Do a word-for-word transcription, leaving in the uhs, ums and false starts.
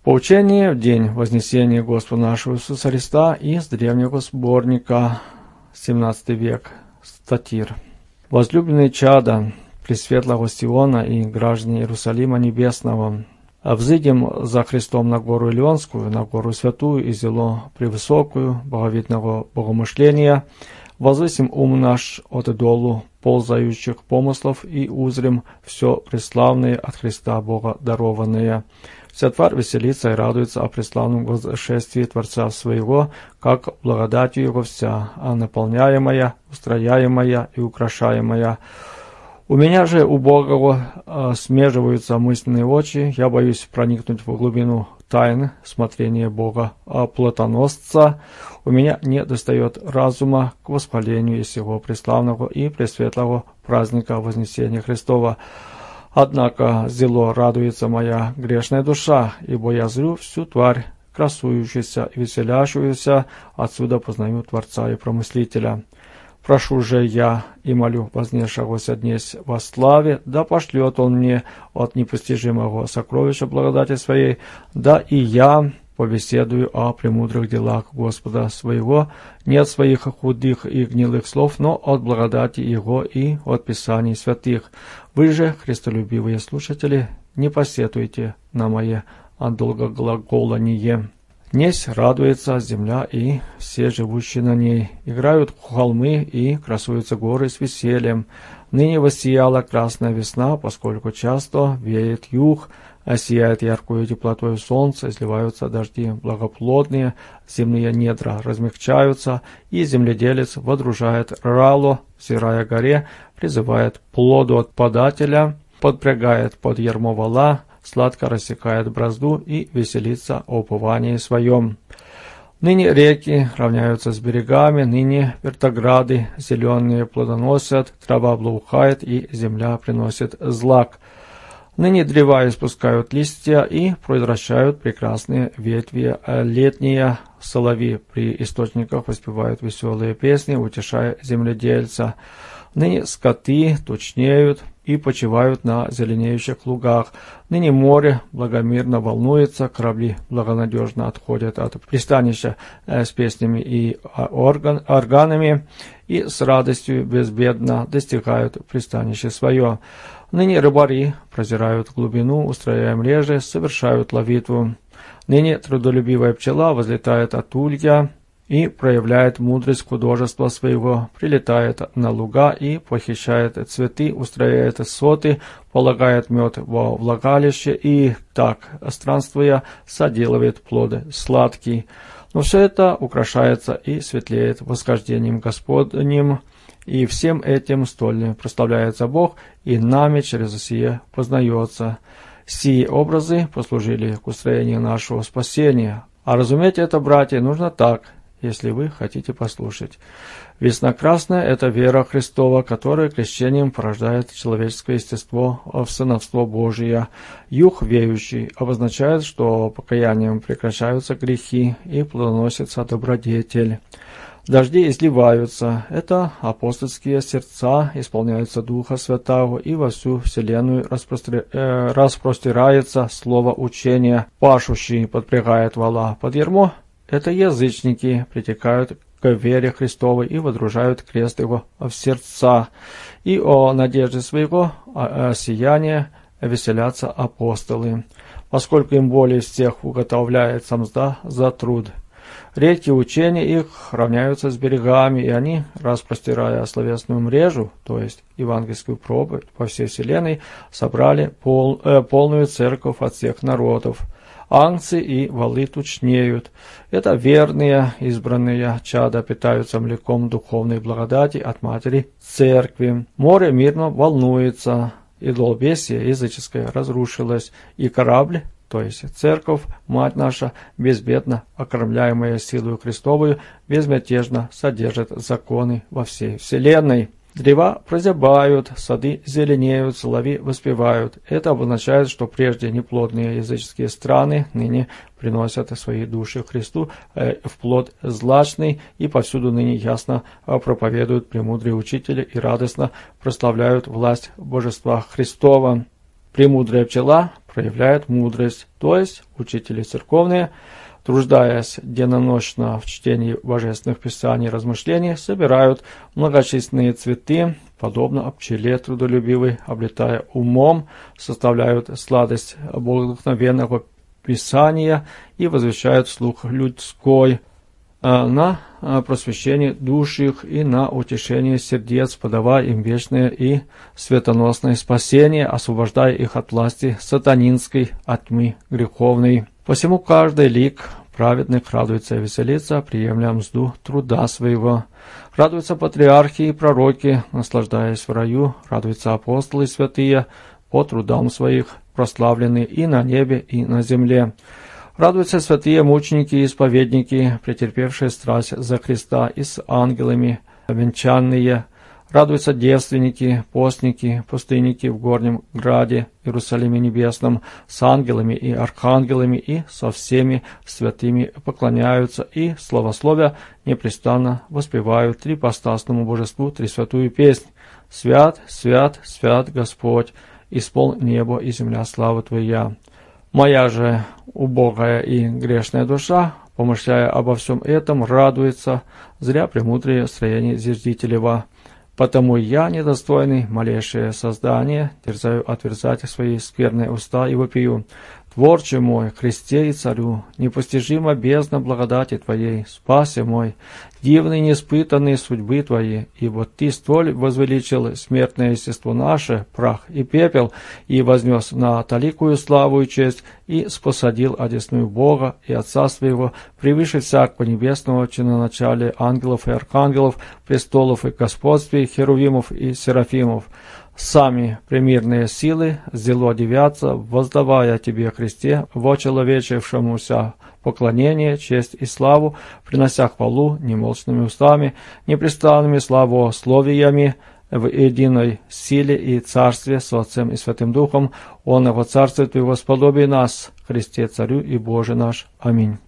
Поучение в день Вознесения Господа нашего Иисуса Христа из древнего сборника, семнадцатый век, статир. Возлюбленные чада Пресветлого Сиона и граждане Иерусалима Небесного, взыдем за Христом на гору Илионскую, на гору Святую и зело превысокую, боговидного богомышления, возвысим ум наш от идолу ползающих помыслов и узрим все преславное от Христа Бога дарованное. Вся тварь веселится и радуется о преславном восшествии Творца Своего, как благодатью Его вся, а наполняемая, устрояемая и украшаемая. У меня же, убогого, э, смеживаются мысленные очи, я боюсь проникнуть в глубину тайн смотрения Бога а плотоносца. У меня не достает разума к воспалению сего преславного и пресветлого праздника Вознесения Христова. Однако зело радуется моя грешная душа, ибо я зрю всю тварь, красующуюся и веселящуюся, отсюда познаю Творца и Промыслителя. Прошу же я и молю вознесшегося днесь во славе, да пошлет он мне от непостижимого сокровища благодати своей, да и я побеседую о премудрых делах Господа своего, не от своих худых и гнилых слов, но от благодати Его и от Писаний святых. Вы же, христолюбивые слушатели, не посетуйте на мое долгоглаголание. Днесь радуется земля и все живущие на ней, играют холмы и красуются горы с весельем. Ныне воссияла красная весна, поскольку часто веет юг, а сияет яркую теплотою солнце, изливаются дожди благоплодные, земные недра размягчаются, и земледелец водружает рало, взирая горе, призывает плоду от подателя, подпрягает под ярмо вола, сладко рассекает бразду и веселится о уповании своем. Ныне реки равняются с берегами, ныне вертограды зеленые плодоносят, трава благоухает и земля приносит злак. Ныне древа испускают листья и произвращают прекрасные ветви летние. Соловьи при источниках воспевают веселые песни, утешая земледельца. Ныне скоты тучнеют и почивают на зеленеющих лугах. Ныне море благомирно волнуется, корабли благонадежно отходят от пристанища с песнями и орган, органами и с радостью безбедно достигают пристанища свое. Ныне рыбари прозирают глубину, устрояя мрежи, совершают ловитву. Ныне трудолюбивая пчела возлетает от улья и проявляет мудрость художества своего, прилетает на луга и похищает цветы, устрояет соты, полагает мед во влагалище и, так странствуя, соделывает плоды сладкий. Но все это украшается и светлеет восхождением Господним, и всем этим столь прославляется Бог, и нами через сие познается. Сии образы послужили к устроению нашего спасения. А разуметь это, братья, нужно так, если вы хотите послушать. Весна красная – это вера Христова, которая крещением порождает человеческое естество в сыновство Божие. Юг веющий обозначает, что покаянием прекращаются грехи и плодоносится добродетель. Дожди изливаются, это апостольские сердца, исполняются Духа Святаго, и во всю вселенную распростр... э, распростирается слово учения. Пашущий подпрягает вола под ярмо, это язычники притекают к вере Христовой и водружают крест его в сердца. И о надежде своего о, о сиянии веселятся апостолы, поскольку им более всех уготовляется мзда за труд. Реки учения их равняются с берегами, и они, распростирая словесную мрежу, то есть евангельскую проповедь по всей вселенной, собрали пол, э, полную церковь от всех народов. Ангцы и валы тучнеют. Это верные, избранные чада питаются млеком духовной благодати от Матери Церкви. Море мирно волнуется, идолбесие языческое разрушилось, и корабль, то есть церковь, Мать наша, безбедно окормляемая силою Христовую, безмятежно содержит законы во всей вселенной. Древа прозябают, сады зеленеют, соловьи воспевают. Это обозначает, что прежде неплодные языческие страны ныне приносят свои души Христу э, в плод злачный, и повсюду ныне ясно проповедуют премудрые учители и радостно прославляют власть Божества Христова. Премудрая пчела проявляют мудрость, то есть учители церковные, труждаясь деноночно в чтении божественных писаний и размышлений, собирают многочисленные цветы, подобно пчеле трудолюбивой, облетая умом, составляют сладость благословенного писания и возвещают слух людской на просвещение душ их и на утешение сердец, подавая им вечное и светоносное спасение, освобождая их от власти сатанинской, от тьмы греховной. Посему каждый лик праведных радуется и веселится, приемля мзду труда своего. Радуются патриархи и пророки, наслаждаясь в раю, радуются апостолы и святые, по трудам своих прославлены и на небе, и на земле. Радуются святые мученики и исповедники, претерпевшие страсть за Христа, и с ангелами венчанные. Радуются девственники, постники, пустынники в горнем граде, Иерусалиме небесном, с ангелами и архангелами, и со всеми святыми поклоняются, и, славословя, непрестанно воспевают трипостасному божеству трисвятую песнь. «Свят, свят, свят Господь, исполн небо и земля славы Твоя». Моя же убогая и грешная душа, помышляя обо всем этом, радуется, зря премудрее строение зиждителева. Потому я, недостойный, малейшее создание, терзаю отверзать свои скверные уста и вопию: «Творче мой, Христе и Царю, непостижима бездна благодати Твоей, спасе мой, дивный неиспытанные судьбы Твои, ибо Ты столь возвеличил смертное естество наше, прах и пепел, и вознес на таликую славу и честь, и спосадил одесную Бога и Отца Своего превыше всякого небесного чиноначалия ангелов и архангелов, престолов и господствий, херувимов и серафимов. Сами премирные силы зело девятся, воздавая Тебе, Христе, вочеловечившемуся поклонение, честь и славу, принося хвалу немолчными устами, непрестанными славословиями, в единой силе и царстве с Отцем и Святым Духом, Он его царствует и восподобие нас, Христе Царю и Боже наш. Аминь.